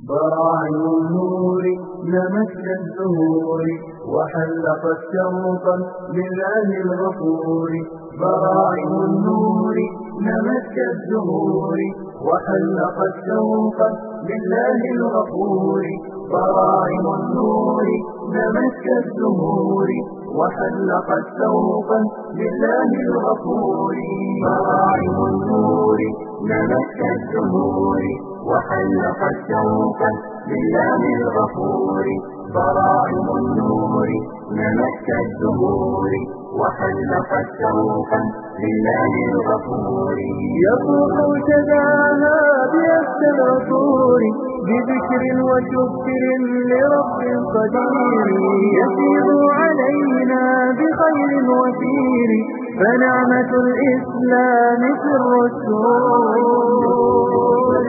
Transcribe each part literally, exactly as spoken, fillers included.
براعم النور نمت كالزهور وحلقت شوقا لله الغفور. براعم النور نمت كالزهور وحلقت شوقا لله الغفور. براعم النور نمت كالزهور وحلقت شوقا لله الغفور. براعم النور نمت كالزهور وحلقت شوقا لله الغفور. براعم النور نمت كالزهور وحلقت شوقا لله الغفور. يفوح شذاها بأسى العطور بذكر وشكر لرب قدير. يسير علينا بخير وفير فنعمة الإسلام سر السرور.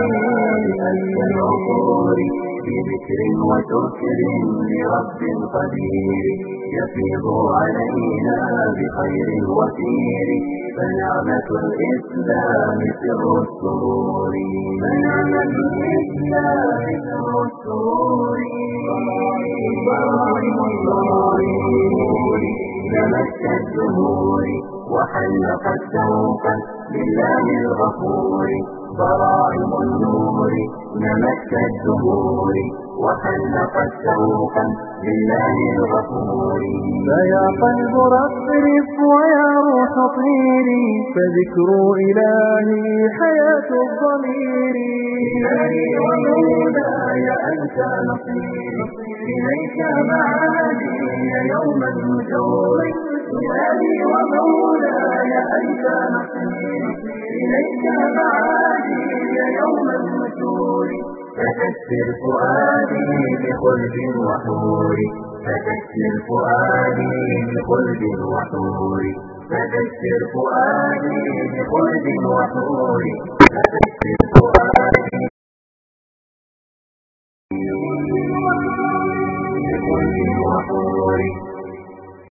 بذكر وشكر لرب قدير يفيض علينا بخير وفير فنعمة الإسلام سر السرور. فنعمة الإسلام سر السرور. براعم النور نمت كالزهور وحلقت شوقا لله الغفور. براعم النور نمت كالزهور وحلقت شوقا لله الغفور. فيا قلب رفرف ويا روح طيري فذكر إلهي حياة الضمير. إلهي ومولاي أنت نصيري إليك معادي يوم النشور. إلهي ومولاي أنت نصيري إليك معادي يوم النشور. فكسر فؤادي بخلد وحور. فكسر فؤادي بخلد وحور. فكسر فؤادي بخلد وحور. فكسر فؤادي بخلد وحور.